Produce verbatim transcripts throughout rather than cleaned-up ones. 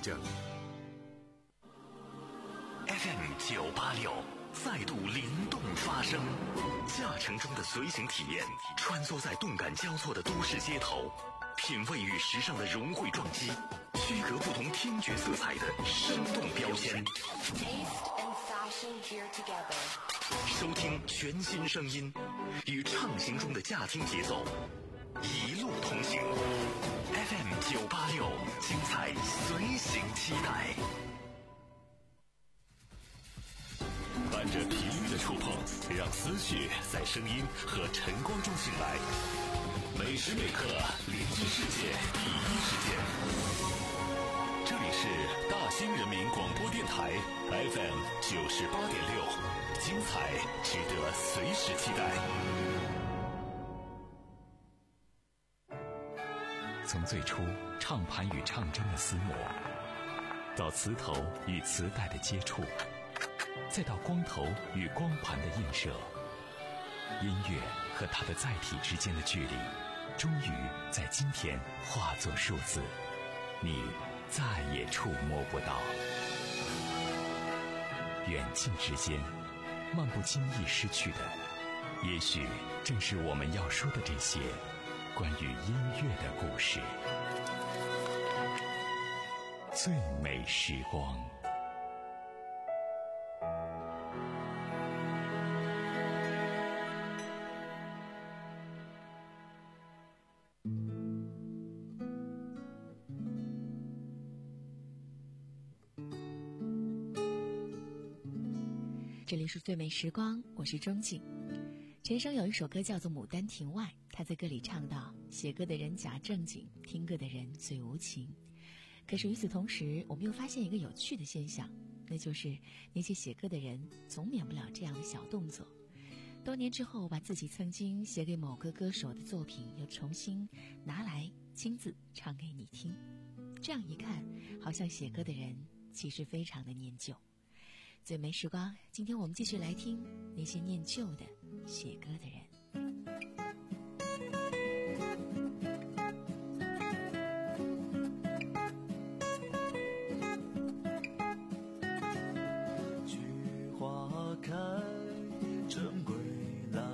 证。 F M 九八六再度灵动发声，驾乘中的随行体验，穿梭在动感交错的都市街头，品味与时尚的融汇撞击，区隔不同听觉色彩的生动标签。收听全新声音，与畅行中的驾听节奏，一路同行。F M 九八六，精彩随行期待。伴着频率的触碰，让思绪在声音和晨光中醒来。每时每刻，聆听世界第一时间。这里是大兴人民广播电台 F M 九十八点六，精彩值得随时期待。 从最初唱盘与唱针的厮磨，到磁头与磁带的接触，再到光头与光盘的映射，音乐和它的载体之间的距离，终于在今天化作数字，你再也触摸不到。远近之间，漫不经意失去的，也许正是我们要说的这些关于音乐的故事。最美时光。 这里是最美时光，我是钟静。陈升有一首歌叫做《牡丹亭外》，他在歌里唱到：写歌的人假正经，听歌的人最无情。可是与此同时，我们又发现一个有趣的现象，那就是那些写歌的人总免不了这样的小动作。多年之后，把自己曾经写给某个歌手的作品又重新拿来亲自唱给你听。这样一看，好像写歌的人其实非常的念旧。最美时光，今天我们继续来听那些念旧的写歌的人。 菊花开，春归来，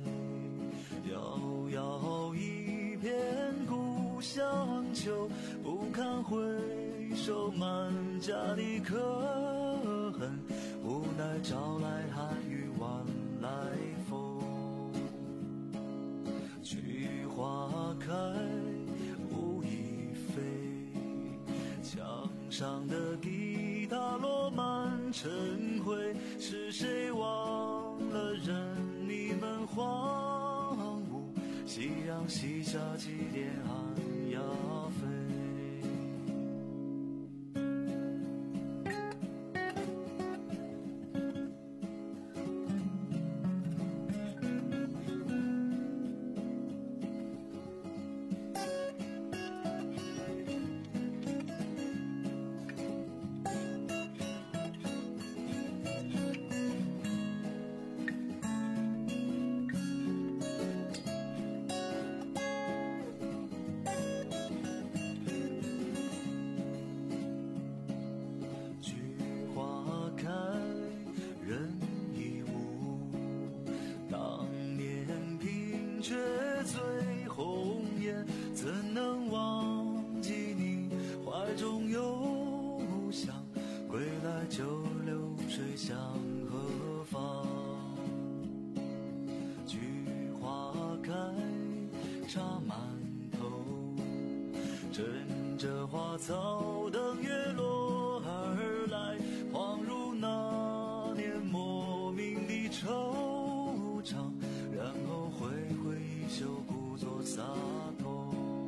遥遥一片故乡秋，不堪回首满家的可恨，无奈朝来寒雨晚来风。菊花开无意飞，墙上的吉他落满尘灰，是谁忘了人你们荒芜，夕阳西下几点寒鸦飞。怎能忘记你怀中幽香，归来就流水向何方。菊花开插满头，枕着花草等月落而来，恍如那年莫名的惆怅，然后挥挥衣袖故作洒脱。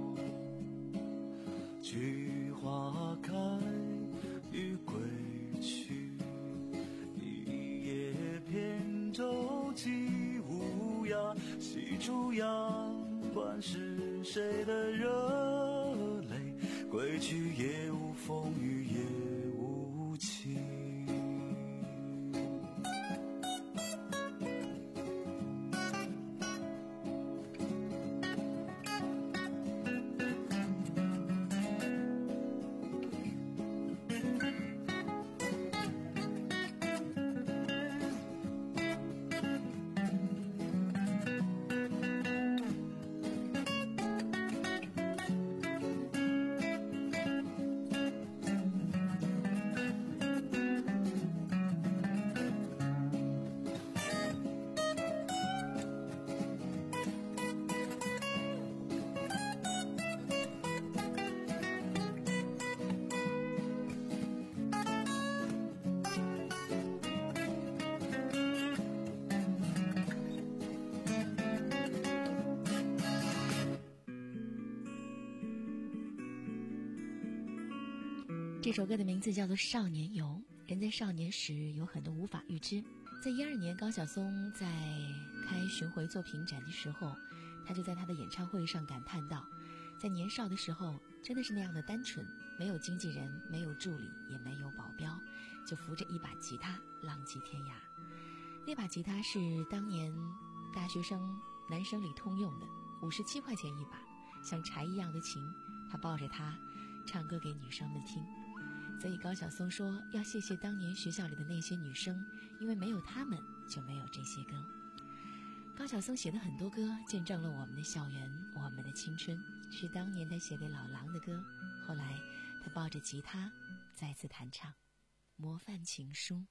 菊花开欲归去，一叶扁舟寄无涯，西出阳关是谁的热泪，归去也无风雨也无晴。 这首歌的名字叫做《少年游》。人在少年时有很多无法预知。在一二年，高晓松在开巡回作品展的时候，他就在他的演唱会上感叹道，在年少的时候真的是那样的单纯，没有经纪人，没有助理，也没有保镖，就扶着一把吉他浪迹天涯。那把吉他是当年大学生男生里通用的，五十七块钱一把，像柴一样的琴，他抱着它唱歌给女生们听。所以高晓松说要谢谢当年学校里的那些女生，因为没有她们就没有这些歌。高晓松写的很多歌见证了我们的校园，我们的青春，是当年他写给老狼的歌。后来他抱着吉他再次弹唱模范情书。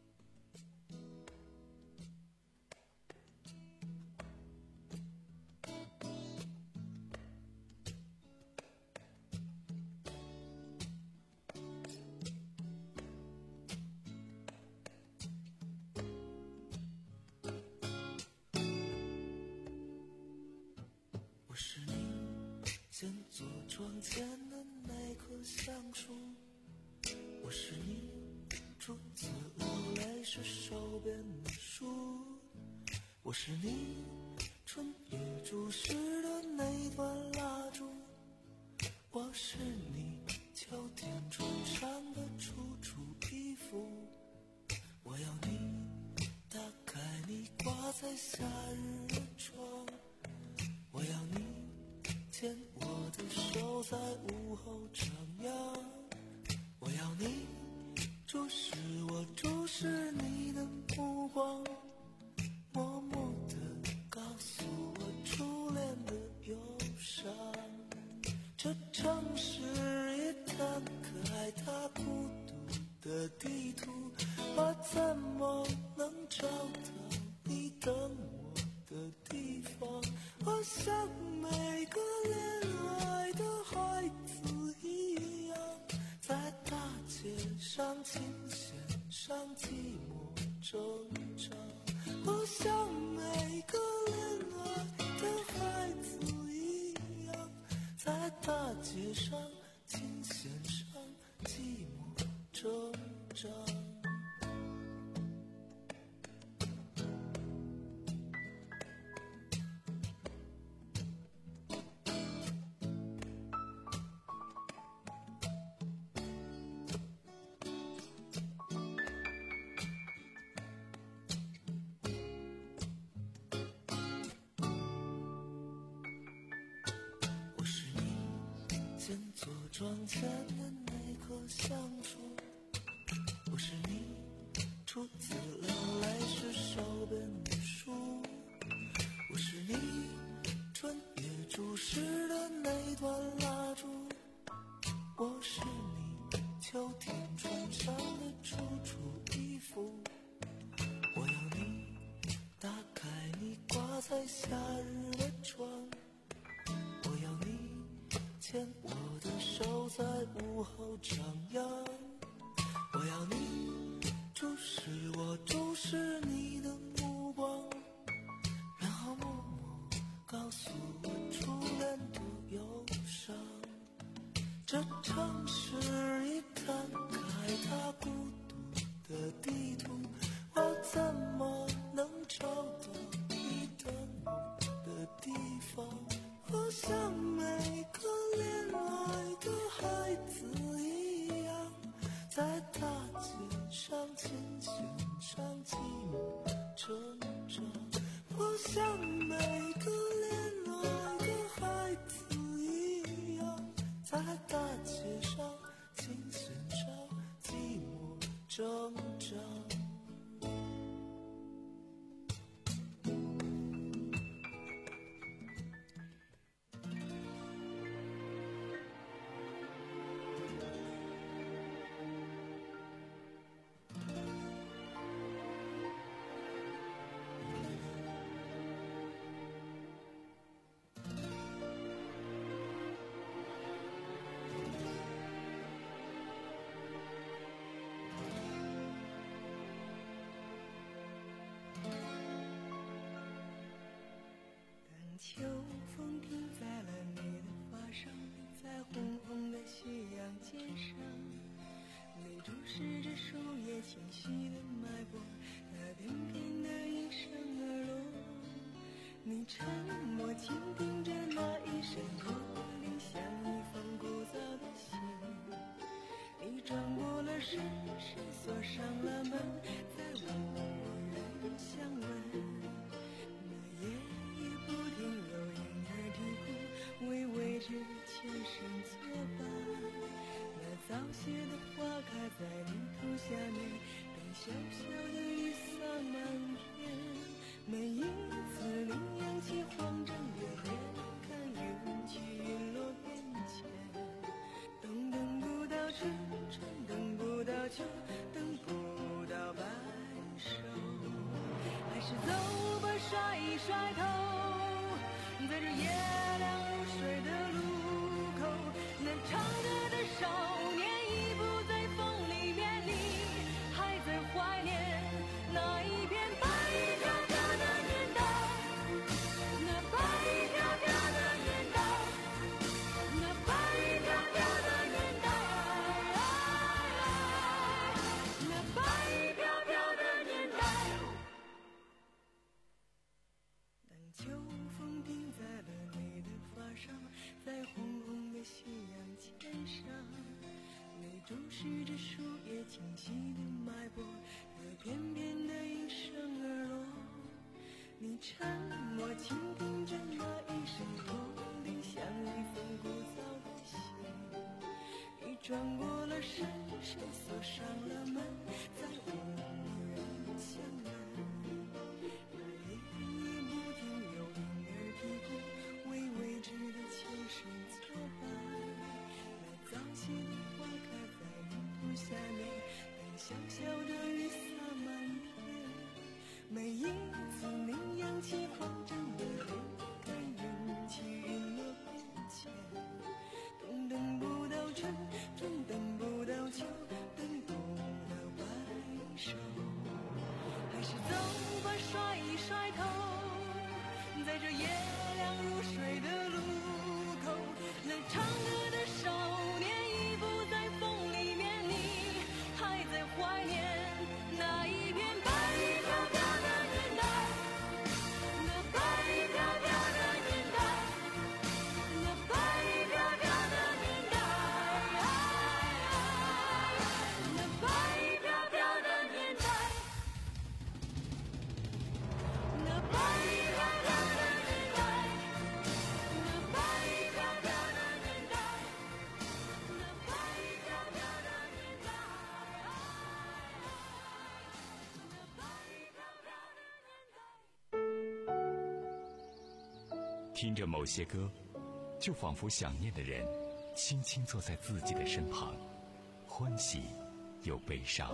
先坐窗前的那棵橡树，我是你初次流泪时手边的书，我是你春夜注视的那段蜡烛，我是你秋天穿上的楚楚衣服，我要你打开你挂在夏日的窗，我要你牵我的手在午后徜徉，我要你注视我注视你的目光，默默地告诉我初恋的忧伤。这城市一摊开它孤独的地图，我怎么能找到你等我的地方？我像每个恋爱的孩子一样，在大街上琴弦上寂寞挣扎。我像每个恋爱的孩子一样，在大街上琴弦上寂寞挣扎。先坐窗前的那棵橡树，我是你初次流泪时手边的书，我是你春夜注视的那段蜡烛，我是你秋天穿上的楚楚衣服，我要你打开你挂在夏日的窗，我要你牵我的手在午后徜徉，我要你注视我注视你的目光，然后默默告诉我初恋的忧伤。这城市一摊开它孤独的地图，我怎么能找到你等我的地方？我像每个恋爱的孩子一样，在大街上琴弦上寂寞挣扎。我像每个恋爱的孩子一样，在大街上琴弦上寂寞挣扎。 是这树叶清晰的脉搏，它翩翩地应声而落。你沉默倾听着那一声驼铃，像一封古早的信。你转过了身，谁锁上了门，再无人相问。那夜夜不停有婴儿啼哭，为未知前生作伴。那早谢的花开在泥土下面，等小小的雨洒满天。每一次羚羊起慌张的脸，看云起云落变迁。冬等不到春，春等不到秋，等不到白首。还是走吧，甩一甩头，在这夜凉如水的路口，那唱歌的少年已不在风里面，你还在怀念那一片白衣飘飘的年代，那白衣飘飘的年代，那白衣飘飘的年代，那白衣飘飘的年代。当秋风停在了你的发上，在红红的夕阳肩上，你注视着树叶清晰的脉搏，它翩翩地应声而落。你沉默倾听着那一声驼铃，像一封古早的信。你转过了身，谁锁上了门，再无人相问。那夜夜不停有婴儿啼哭，为未知的前生作伴。那早谢的花开在泥土下面，等小小的雨洒满天。每一次羚羊起慌张的脸，看云起云落变迁。冬等不到春，春等不到秋，等不到白首。还是走吧，甩一甩头，在这夜凉如水的路口，那唱歌的少年已不在风里面，你还在怀念那一片白衣飘飘的年代，那白衣飘飘的年代，那白衣飘飘的年代，那白衣飘飘的年代，那白衣飘飘的年代，那白衣飘飘的年代，那白衣飘飘的年代，那白衣飘飘的年代。 听着某些歌，就仿佛想念的人轻轻坐在自己的身旁，欢喜又悲伤。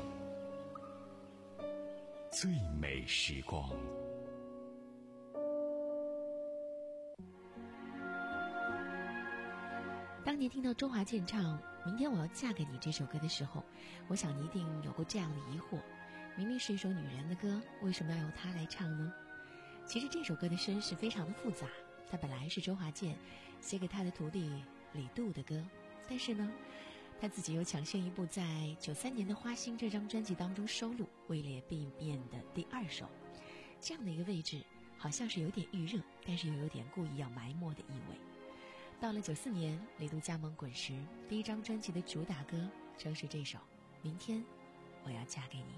最美时光。 当年听到周华健唱《明天我要嫁给你》这首歌的时候，我想你一定有过这样的疑惑：明明是一首女人的歌，为什么要由她来唱呢？其实这首歌的身世非常的复杂，它本来是周华健写给他的徒弟李杜的歌，但是呢，他自己又抢先一步在九三年的《花心》这张专辑当中收录，位列 B 面的第二首。这样的一个位置，好像是有点预热，但是又有点故意要埋没的意味。到了九四年，李杜加盟滚石，第一张专辑的主打歌正是这首《明天我要嫁给你》。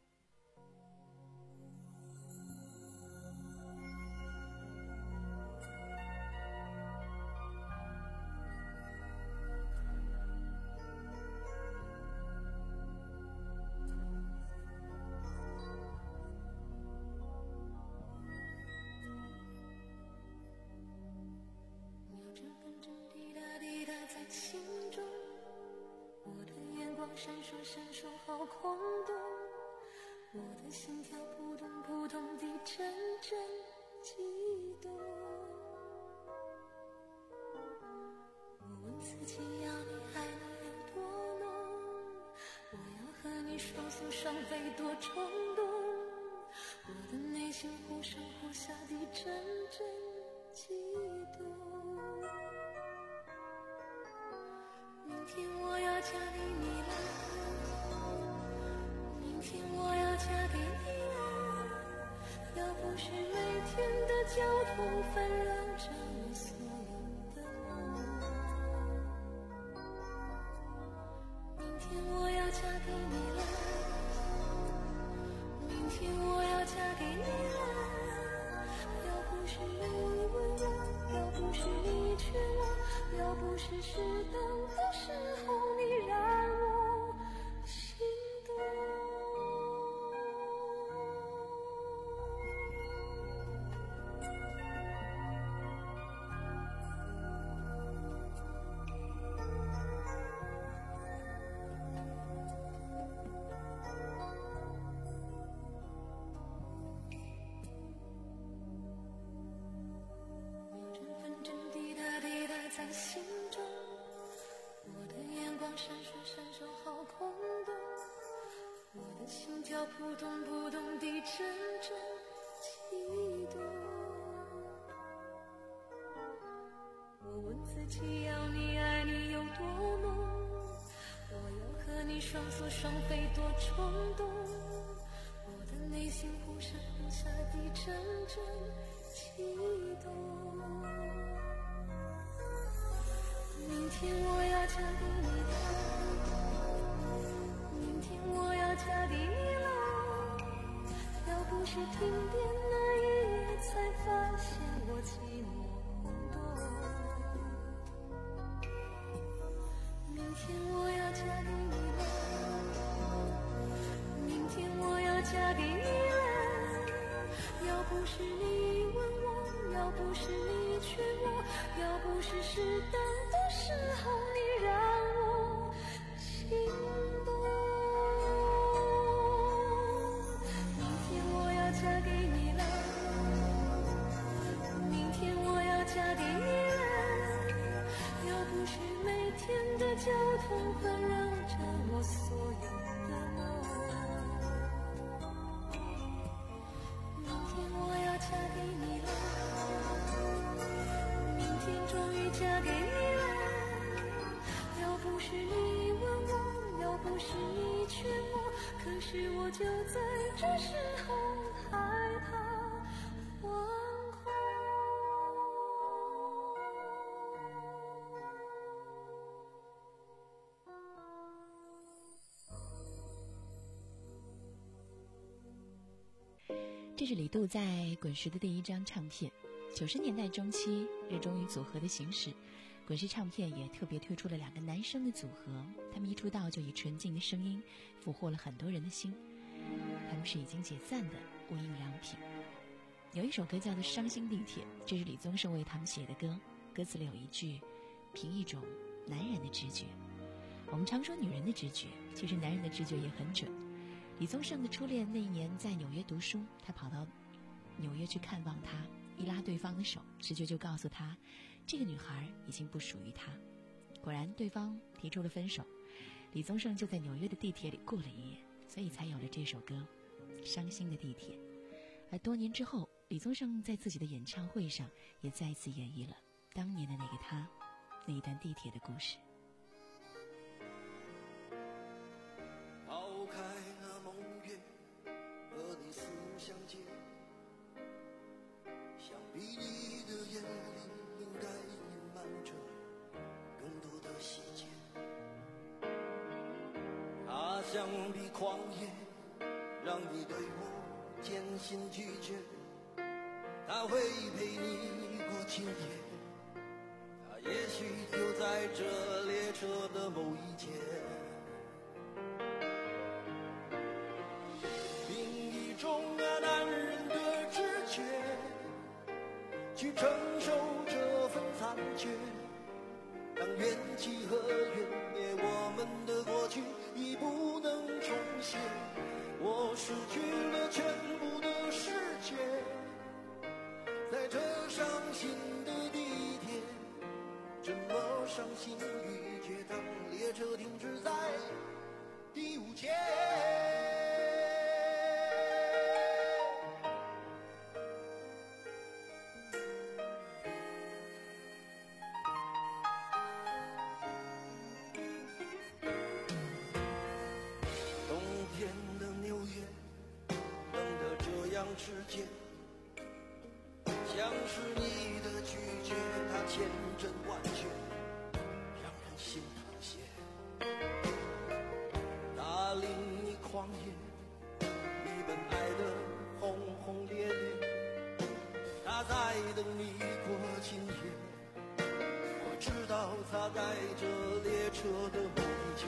闪烁闪烁好空洞，我的心跳扑通扑通地阵阵悸动。我问自己要你爱你有多浓，我要和你双宿双飞多冲动，我的内心忽上忽下地阵阵悸动。明天我要嫁给你了， 天我要嫁给你了，要不是每天的交通烦扰着我所有的梦。明天我要嫁给你了，明天我要嫁给你了，要不是你问我，要不是你劝我，要不是适当的时候你让我心动。在心中，我的眼光闪烁闪烁好空洞，我的心跳扑通扑通地阵阵悸动。我问自己要你爱你有多浓，我要和你双宿双飞多冲动，我的内心忽上忽下地阵阵悸动。明天我要嫁给你了，明天我要嫁给你了，要不是停电那一夜才发现我寂寞空洞。明天我要嫁给你了，明天我要嫁给你了，要不是你问我，要不是你劝我，要不是适当的时候你让我心动。明天我要嫁给你了，明天我要嫁给你了，要不是每天的交通环绕着我所有的梦。明天我要嫁给你了，明天终于嫁给你了，要不是你问我，要不是你劝我，可是我就在这时候害怕惶恐。 这是李杜在滚石的第一张唱片。九十年代中期，热衷于组合的形式，滚石唱片也特别推出了两个男生的组合，他们一出道就以纯净的声音俘获了很多人的心。他们是已经解散的无印良品。有一首歌叫做《伤心地铁》，这是李宗盛为他们写的歌，歌词里有一句：凭一种男人的直觉。我们常说女人的直觉，其实男人的直觉也很准。李宗盛的初恋那一年在纽约读书，他跑到纽约去看望他，一拉对方的手，直觉就告诉他，这个女孩已经不属于他。果然对方提出了分手，李宗盛就在纽约的地铁里过了一夜，所以才有了这首歌《伤心的地铁》。而多年之后，李宗盛在自己的演唱会上也再次演绎了当年的那个他，那一段地铁的故事。 抛开那梦月，和你思相接，想必你的眼里应该隐瞒着更多的细节。它像比狂野，让你对我渐行拒绝。它会陪你过今夜，它也许就在这列车的某一节。凭一种男人的直觉，去承受这份残缺，让怨气和怨孽，我们的过去已不能重现。我失去了全部的世界，在这伤心的地铁，这么伤心欲绝，当列车停止在第五节。 之间，像是你的拒绝，它千真万确，让人心淌血。它令你狂野，你本爱的轰轰烈烈，它在等你过今夜。我知道它在这列车的梦间。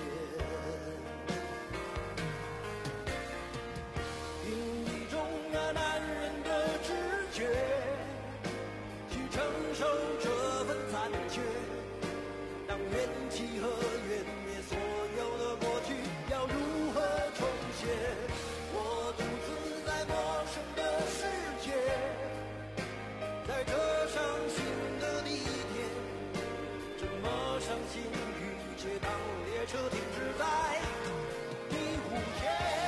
凭一种啊男人的直觉，去承受这份残缺。当缘起和缘灭，所有的过去要如何重写？我独自在陌生的世界，在这伤心的地点，这么伤心欲绝，当列车停止在第五节。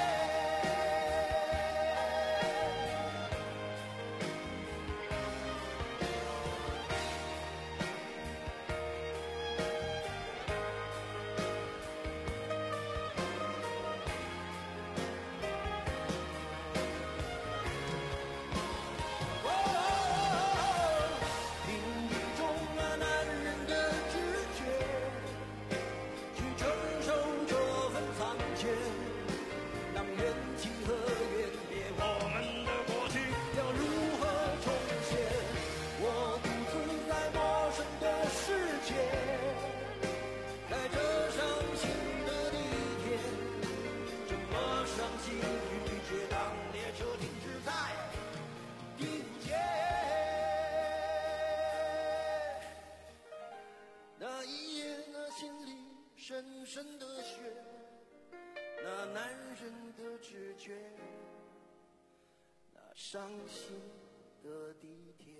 深深的雪，那男人的直觉，那伤心的地铁。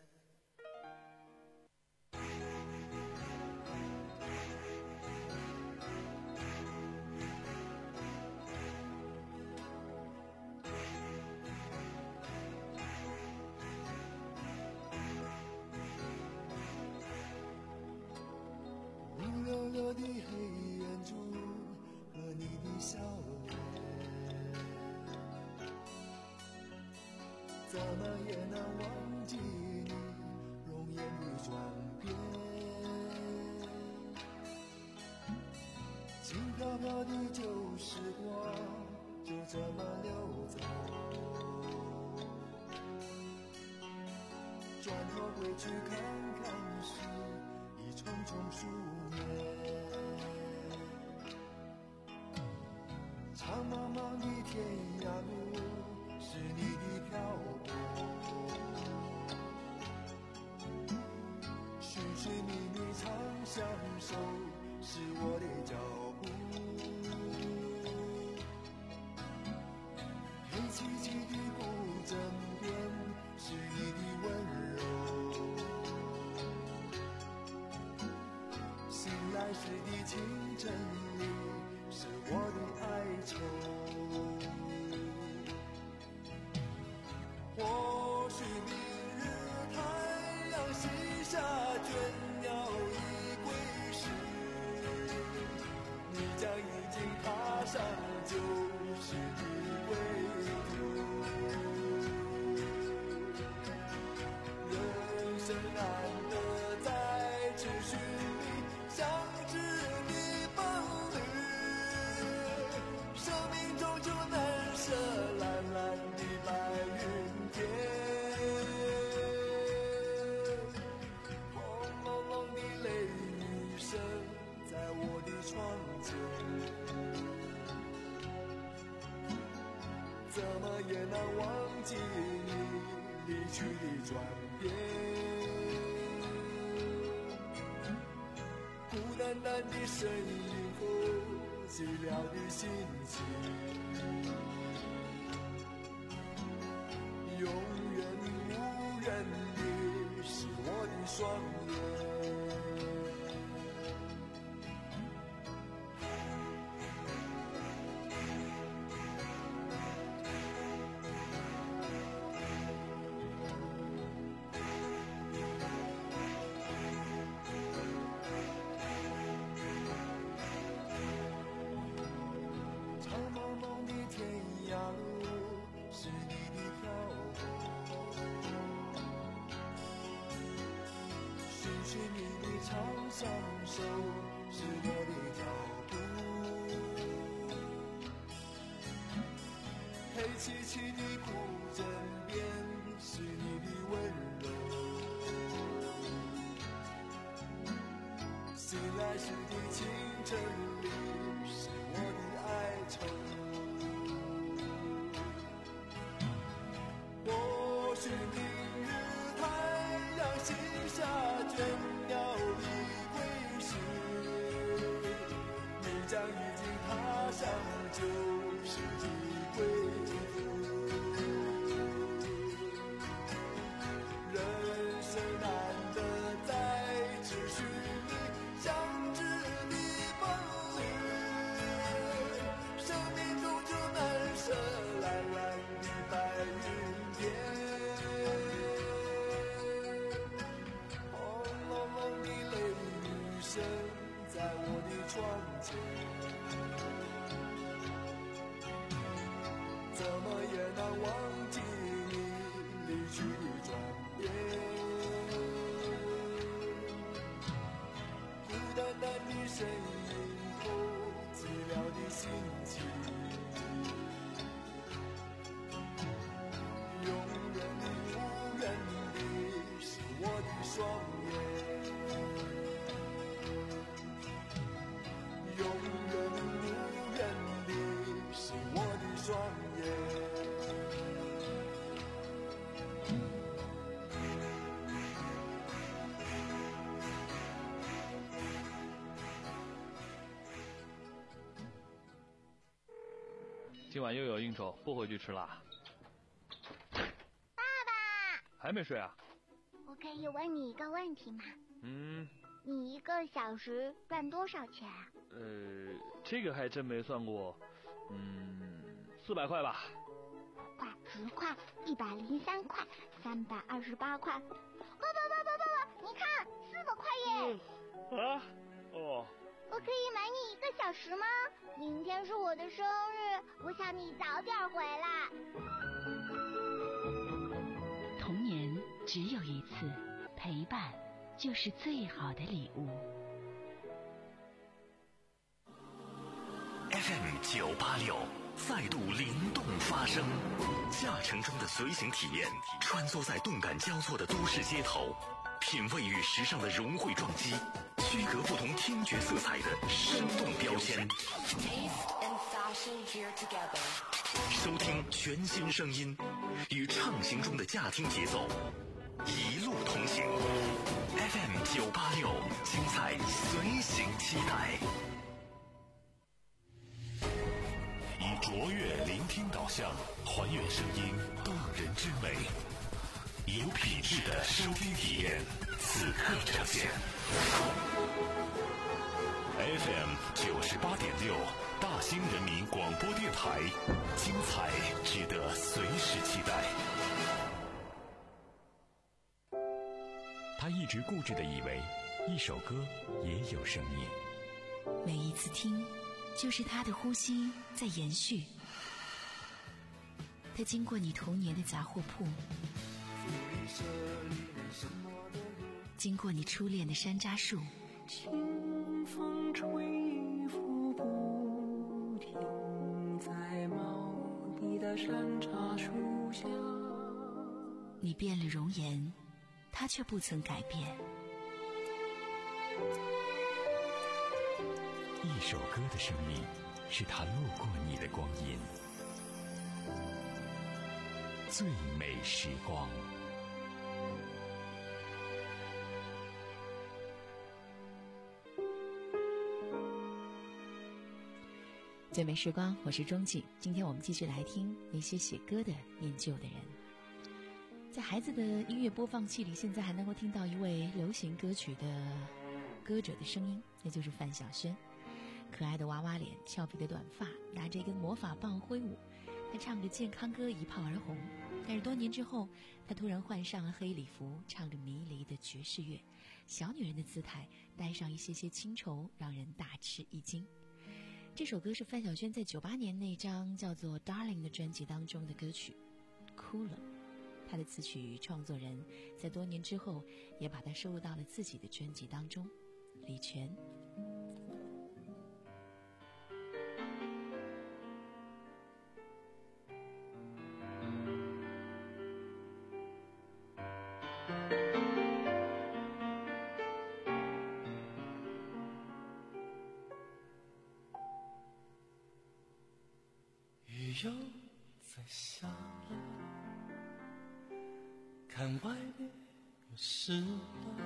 乌溜溜的黑眼珠和你的笑脸，怎么也难忘记你容颜的转变。轻飘飘的旧时光就这么溜走，转头回去看看时已匆匆数年。长茫茫的天涯路是你的漂泊，寻寻觅觅长相守是我的脚步。黑漆漆的不枕边是你的温柔，醒来时的清晨里是我的哀愁。或许明日太阳西下，倦鸟已归时，你将已经踏上旧时的归途。人生难得再次寻觅相知的伴侣，生命中就难舍蓝蓝的白云天。轰隆隆的雷雨声在我的窗前，怎么也难忘记你离去的转变。孤单单的身影和寂寥的心情，永远无人的是我的双眼。长茫茫的天寻你的长相守，是我的脚步。黑漆漆的古镇边，是你的温柔。醒来时的清晨里，是我的哀愁。或许明日太阳西下，倦鸟离归时，你将已经踏上旧世纪归途。人生难得在只寻你相知的本领，生命中就难舍蓝蓝的白云天。轰隆隆的雷雨声在我的窗前，怎么也难忘记你离去的转变。孤单单的身影后，寂寥的心情，永远的无人的是我的双眼，永远无人的是我的双眼。 今晚又有应酬，不回去吃啦。 爸爸， 还没睡啊？ 我可以问你一个问题吗？ 嗯， 你一个小时赚多少钱啊？ 呃，这个还真没算过。嗯，四百块吧。 块、十块、一百零三块、三百二十八块。爸爸爸爸爸爸，你看，四百块耶！ 啊？哦。 我可以买你一个小时吗？明天是我的生日，我想你早点回来。 童年只有一次，陪伴就是最好的礼物。 F M 九八六再度灵动发声，驾乘中的随行体验，穿梭在动感交错的都市街头，品味与时尚的融汇撞击，区隔不同听觉色彩的生动标签。收听全新声音，与畅行中的驾听节奏，一路同行。F M 九八六，精彩随行期待。以卓越聆听导向，还原声音动人之美，有品质的收听体验，此刻呈现。F M 九十八点六，大兴人民广播电台，精彩值得随时期待。 他一直固执地以为，一首歌也有生命。 每一次听，就是他的呼吸在延续。他经过你童年的杂货铺，经过你初恋的山楂树， 清风吹拂不停，在茂密的山楂树下。 你变了容颜，他却不曾改变。 一首歌的生命，是他路过你的光阴。最美时光。 最美时光，我是钟静。今天我们继续来听那些写歌的念旧的人。在孩子的音乐播放器里，现在还能够听到一位流行歌曲的歌者的声音，那就是范晓萱。可爱的娃娃脸，俏皮的短发，拿着一根魔法棒挥舞，她唱着健康歌一炮而红。但是多年之后，她突然换上了黑礼服，唱着迷离的爵士乐，小女人的姿态带上一些些清愁，让人大吃一惊。这首歌是范晓萱在九八年那张叫做《Darling》的专辑当中的歌曲，哭了。 他的词曲创作人在多年之后也把它收录到了自己的专辑当中。李泉。 雨又在下了，看外面又湿了，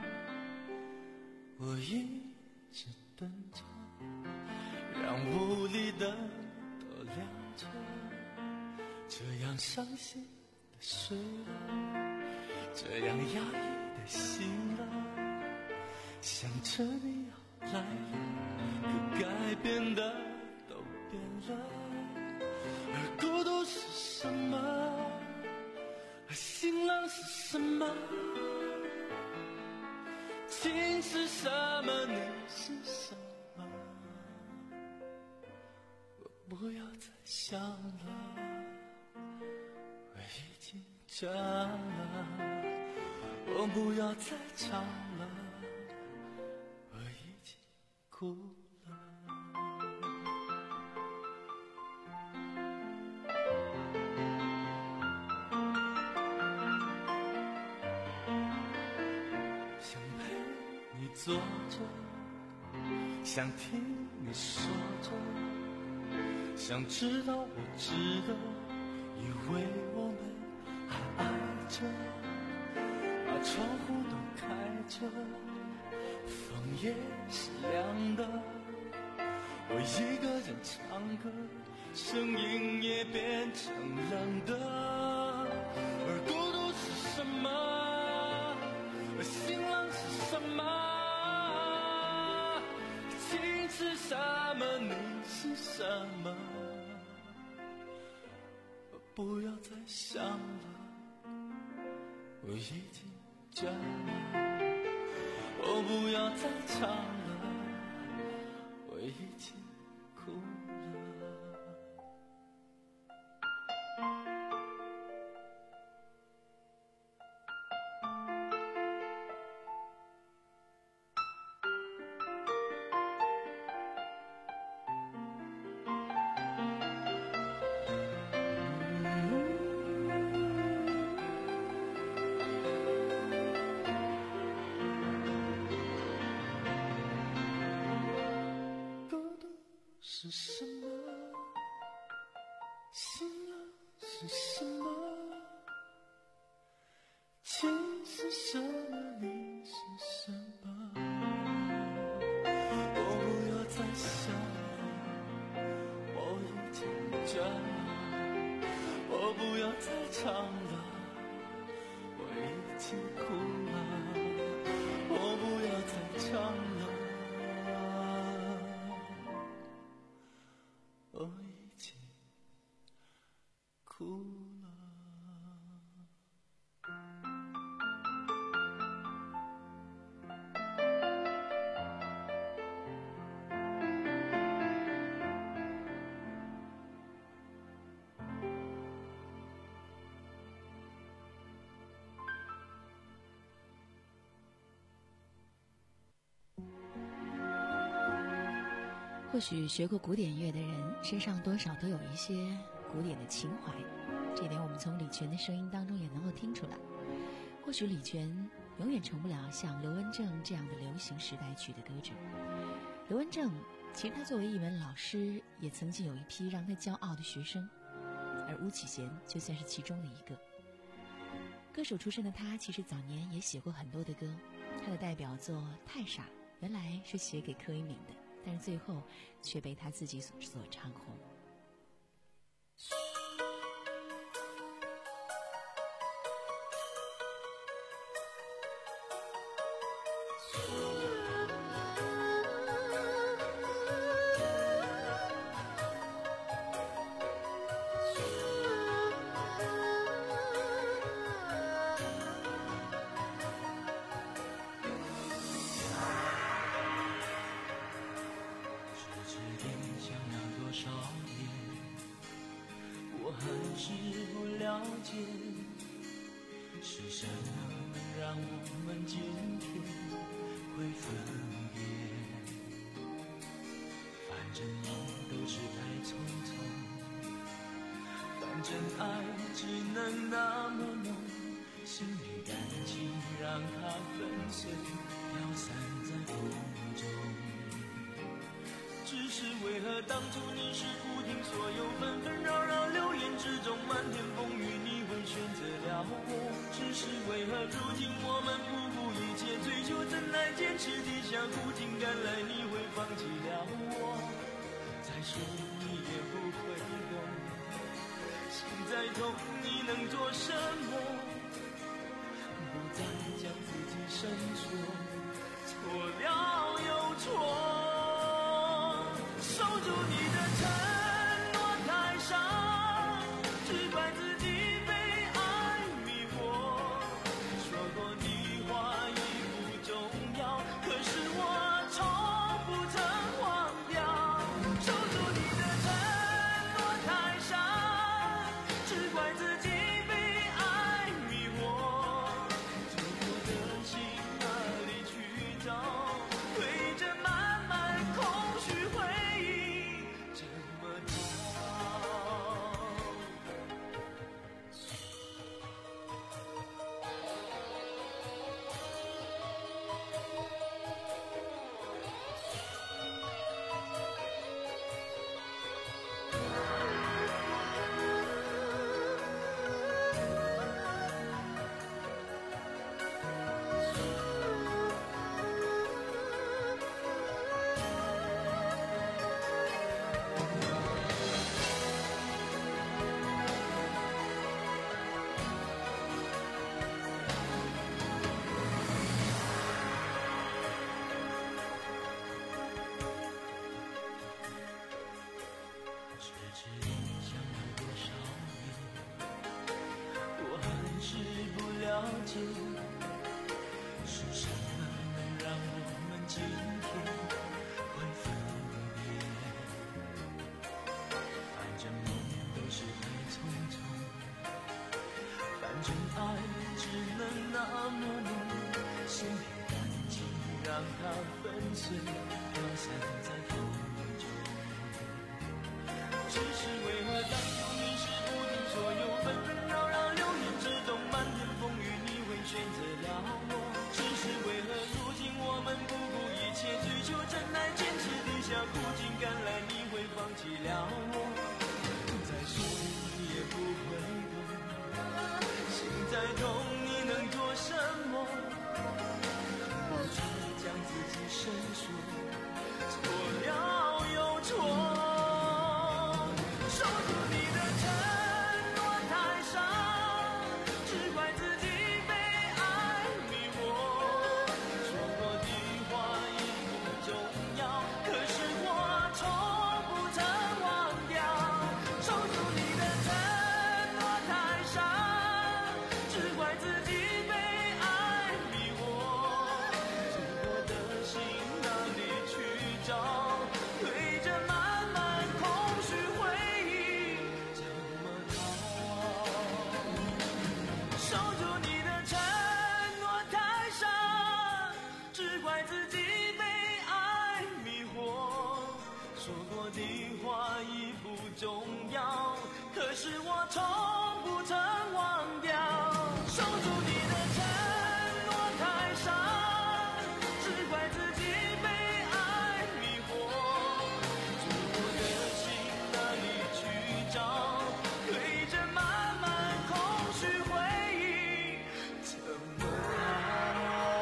我一直等着，让屋里的都亮着，这样伤心的睡了，这样压抑的醒了，想着你要来了，可改变的都变了。而孤独是什么？而心冷是什么？情是什么？你是什么？我不要再想了，我已经倦了。我不要再唱了，我已经哭了。坐着，想听你说着，想知道我值得，以为我们还爱着，把窗户都开着，风也是凉的，我一个人唱歌，声音也变成冷的。而孤独是什么？而心冷是什么？是什么？你是什么？我不要再想了，我已经倦了。我不要再唱了，我已经哭了。是什么？心冷是什么？情是什么？你是什么？我不要再想了，我已经倦了。我不要再唱了，我已经哭了。我不要再唱了，我已经哭了。 或许学过古典乐的人身上多少都有一些古典的情怀，这点我们从李泉的声音当中也能够听出来。或许李泉永远成不了像刘文正这样的流行时代曲的歌者。刘文正其实他作为一门老师，也曾经有一批让他骄傲的学生，而巫启贤就算是其中的一个。歌手出身的他其实早年也写过很多的歌，他的代表作《太傻》原来是写给柯以敏的，但是最后却被他自己所所唱红。 是什么能让我们今天会分别？反正梦都是太匆匆，反正爱只能那么浓，心里感情让它粉碎，飘散在风中。只是为何当初你是不听所有纷纷扰扰流言之中漫天风雨，你会选择了我？只是为何如今我们不顾一切追求真爱，坚持地下苦尽甘来，你会放弃了我？再说你也不会懂，心再痛你能做什么？不再将自己深锁，错了又错。守住你的承诺太伤，只怪自己被爱迷惑。说过的话已不重要，可是我从不曾忘掉。守住你的承诺太伤，只怪自己被爱迷惑。错过的心哪里去找？对着满满空虚回忆这么逃。迟迟相爱多少年，我还是不了解，是什么能让我们今天会分别？反正梦都是太匆匆，反正爱只能那么浓，心里感情让它粉碎，飘散在风中。只是为何当初你是不听所有纷纷扰扰流言之中漫天风雨，你会选择了我？只是为何如今我们不顾一切追求真爱，坚持地下苦尽甘来，你会放弃了我？再说你也不会懂，心再痛你能做什么？不再将自己深锁，错了又错。守住你的承诺太伤，只怪自己被爱迷惑。说过的话已不重要，可是我从不曾忘掉。守住你的承诺太伤，只怪自己被爱迷惑。错过的心哪里去找？对着满满空虚回忆怎么逃？守住你的承诺太伤，只怪自己被爱迷惑。说过的话已不重要，可是我从不曾忘掉。守住你的承诺太伤，只怪自己被爱迷惑。错过的心哪里去找？对着满满空虚回忆怎么逃？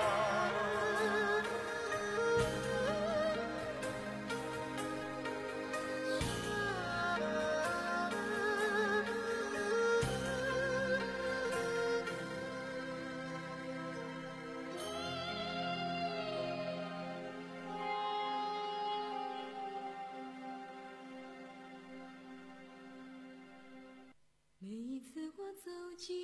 每一次我走近，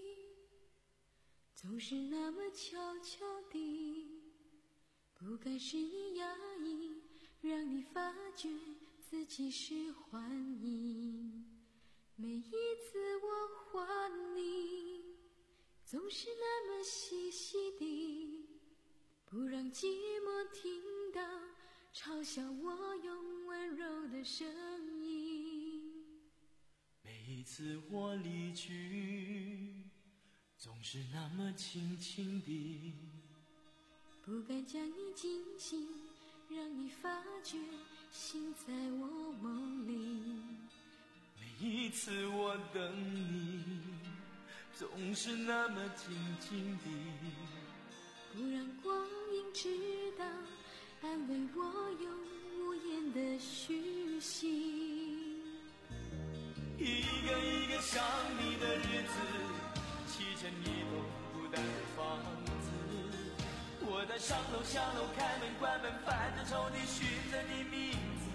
总是那么悄悄地，不该是你压抑，让你发觉自己是幻影。每一次我还你， 总是那么细细地，不让寂寞听到嘲笑我用温柔的声音。 每一次我离去，总是那么轻轻地， 不敢将你惊醒，让你发觉心在我梦里。 每一次我等你，总是那么静静地， 不让光阴知道，安慰我用无言的虚心。 一个一个想你的日子，砌成一栋孤单的房子。我在上楼下楼，开门关门，翻着抽屉寻着你名字。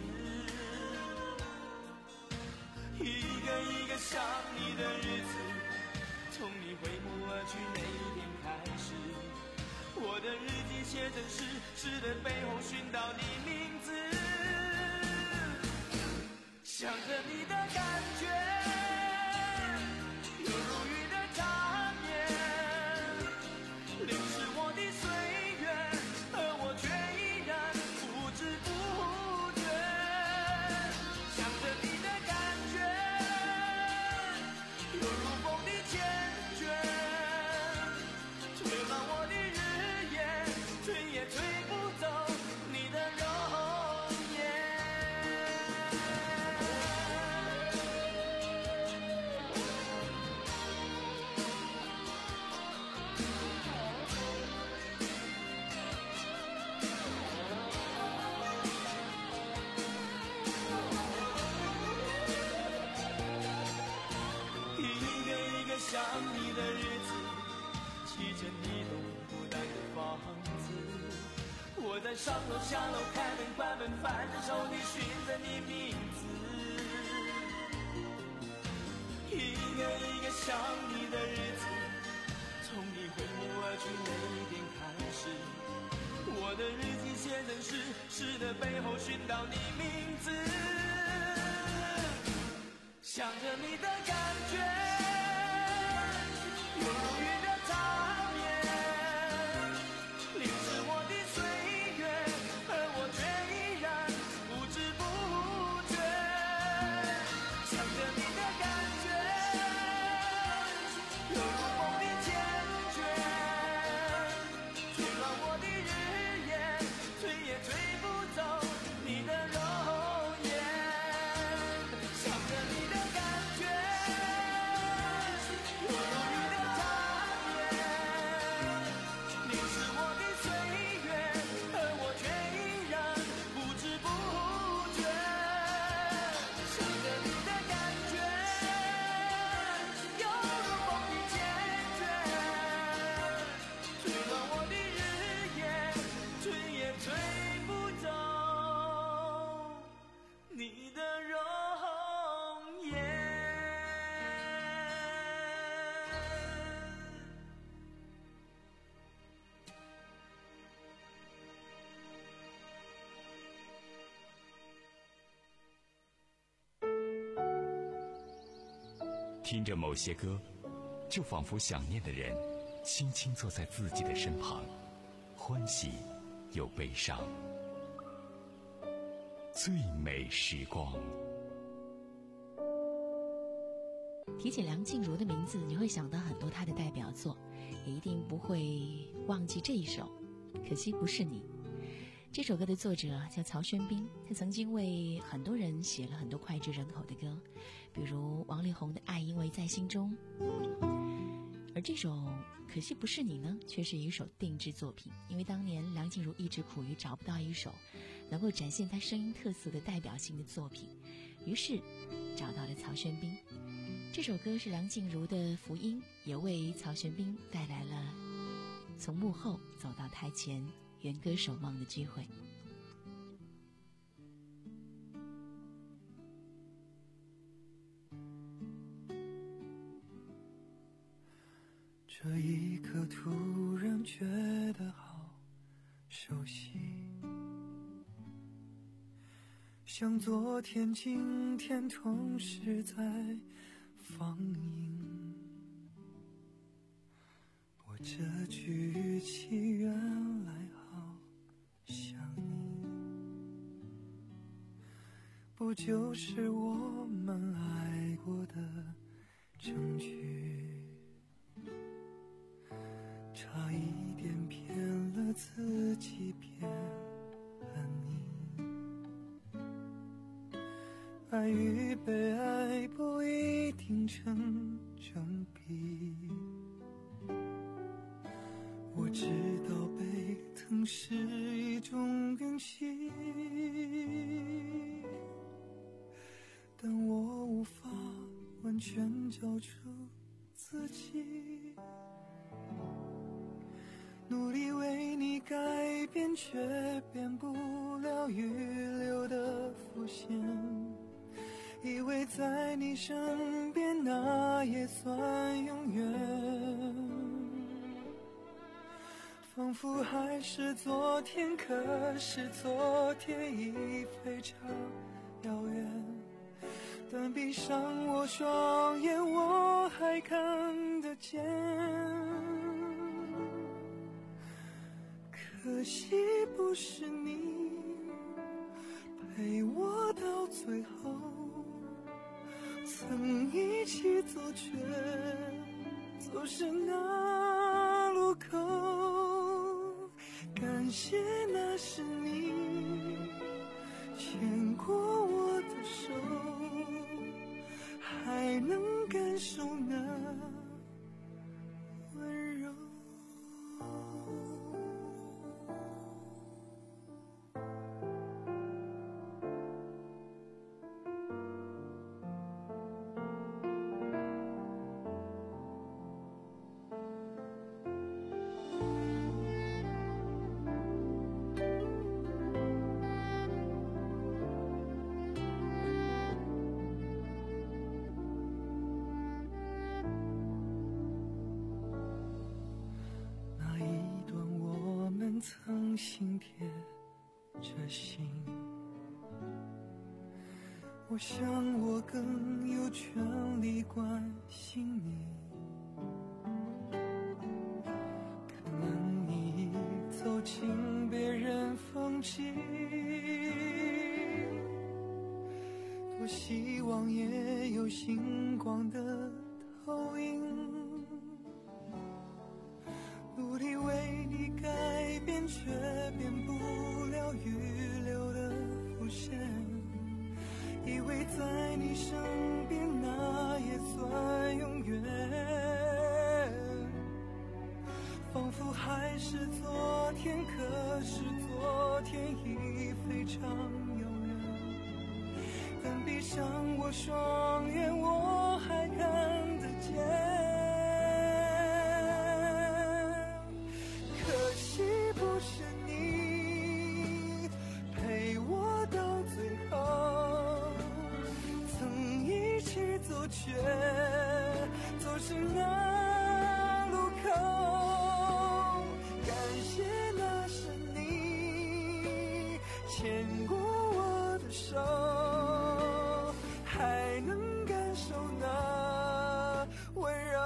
一个一个想你的日子，从你挥目而去那一天开始，我的日记写成诗，诗的背后寻到你名字。想着你的感觉，有如雨的缠绵，流逝我的岁月，而我却依然不知不觉。想着你的感觉，有如风的缱绻，吹乱我的日夜，吹也吹不走你的容颜。想你的日子，砌成一栋孤单的房子。我在上楼下楼，开门关门，翻着抽屉寻着你名字。一个一个想你的日子，从你挥目而去那一天开始，我的日记写成诗，诗的背后寻到你名字。想着你的感觉，有如雨的缠绵，淋湿我的岁月，而我却依然不知不觉。想着你的感觉，有如风的缱绻，吹乱我的日夜，吹也吹不走你的容颜。想着你的感觉，有如雨的缠绵，淋湿我的岁月，而我却依然不知不觉。想着你的感觉，有如风的缱绻，吹乱我的日夜，吹也吹不走你的容颜。 听着某些歌，就仿佛想念的人轻轻坐在自己的身旁，欢喜又悲伤。最美时光。 提起梁静茹的名字，你会想到很多她的代表作，也一定不会忘记这一首《可惜不是你》。这首歌的作者叫曹轩宾，他曾经为很多人写了很多脍炙人口的歌，比如王力宏的《爱因为在心中》。而这首《可惜不是你》呢，却是一首定制作品，因为当年梁静茹一直苦于找不到一首能够展现她声音特色的代表性的作品，于是找到了曹轩宾。这首歌是梁静茹的福音，也为曹轩宾带来了从幕后走到台前圆歌手梦的机会。 这一刻突然觉得好熟悉，像昨天今天同时在放映。 这句起原来好像你，不就是我们爱过的证据？差一点骗了自己，骗了你。爱与被爱不一定成正比，我知道被疼是一种运气，但我无法完全交出自己，努力为你改变，却变不了预留的伏线，以为在你身边那也算永远，仿佛还是昨天，可是昨天已非常遥远，但闭上我双眼，我还看得见。可惜不是你陪我到最后，曾一起走却走失那路口，感谢那是你牵过我的手，还能感受那温柔。曾心贴着心，我想我更有权利关心你，可能你走进别人风景，多希望也有星光的投影，努力为你改变，却变不了预留的伏线，以为在你身边那也算永远，仿佛还是昨天，可是昨天已非常遥远，但闭上我双眼，我还看得见。不是你陪我到最后，曾一起走却走失那路口，感谢那是你牵过我的手，还能感受那温柔。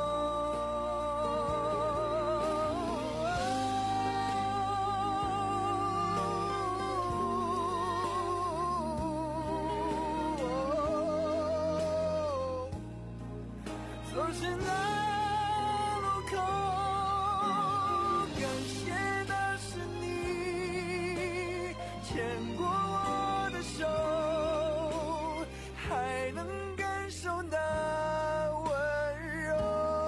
是那路口，感谢那是你牵过我的手，还能感受那温柔，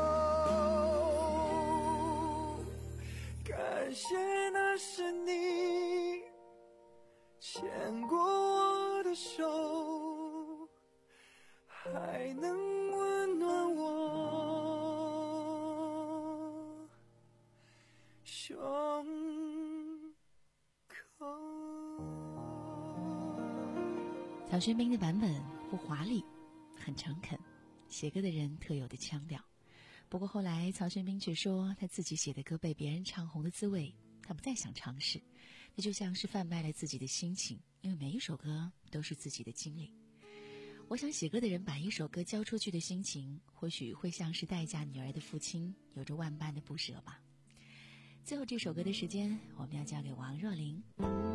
感谢那是你牵过我的手，还能温暖我胸口。 曹轩宾的版本不华丽，很诚恳，写歌的人特有的腔调。不过后来曹轩宾却说，他自己写的歌被别人唱红的滋味，他不再想尝试，那就像是贩卖了自己的心情，因为每一首歌都是自己的经历。 我想写歌的人把一首歌交出去的心情，或许会像是待嫁女儿的父亲，有着万般的不舍吧。最后这首歌的时间，我们要交给王若琳。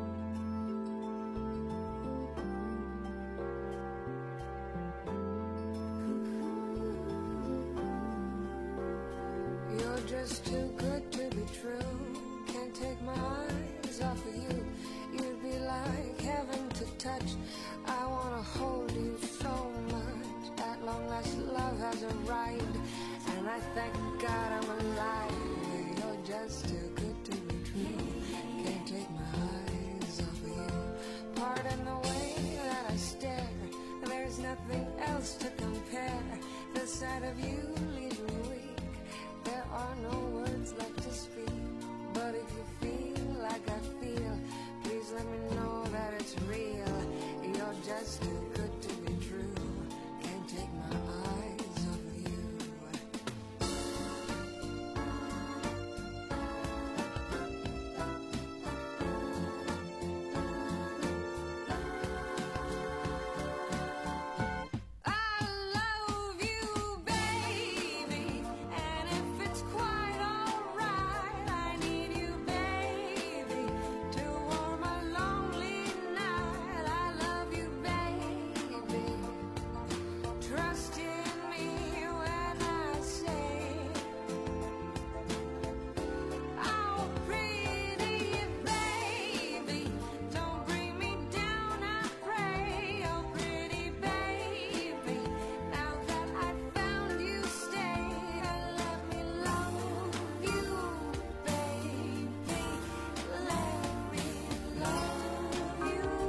You're just too good to be true. Can't take my eyes off of you. You'd be like heaven to touch. I wanna hold you so much. At long last love has arrived, and I thank God I'm alive. You're just too good to be true. Can't take my eyes off of you. Pardon the way that I stare. There's nothing else to compare. The sight of you leaves me weak. There are no words left to speak. But if you feel like I feel, please let me know that it's real. You're just too good to be true. Can't take my eyes off of you. I love you, baby, and if it's quite alright, I need you, baby, to warm a lonely night. I love you, baby. Trust in me when I say, oh, pretty baby, don't bring me down, I pray. Oh, pretty baby, now that I found you, stay and let me love you, baby. Let me love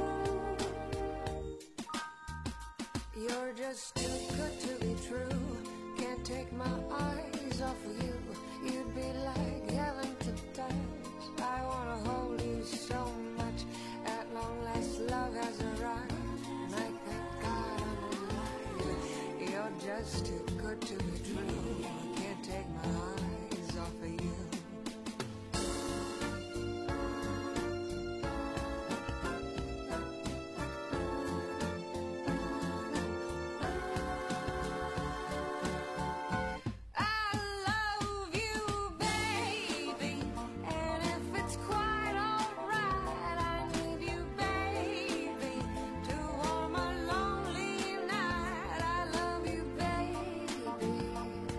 you. You're just too good to be true. Can't take my eyes off of you. You'd be like heaven to touch. I wanna hold you so much. At long last love has arrived, and I thank God I'm alive. You're just too good to be true. Can't take my eyes off of you. I love you, baby, and if it's quite alright, I need you, baby, to warm a lonely night. I love you, baby.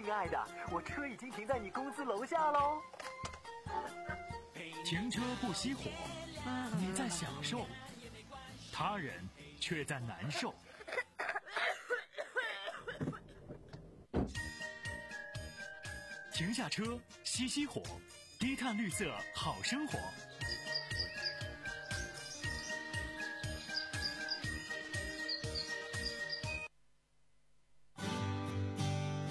亲爱的，我车已经停在你公司楼下喽。 停车不熄火，你在享受，他人却在难受。停下车，熄熄火，低碳绿色好生活。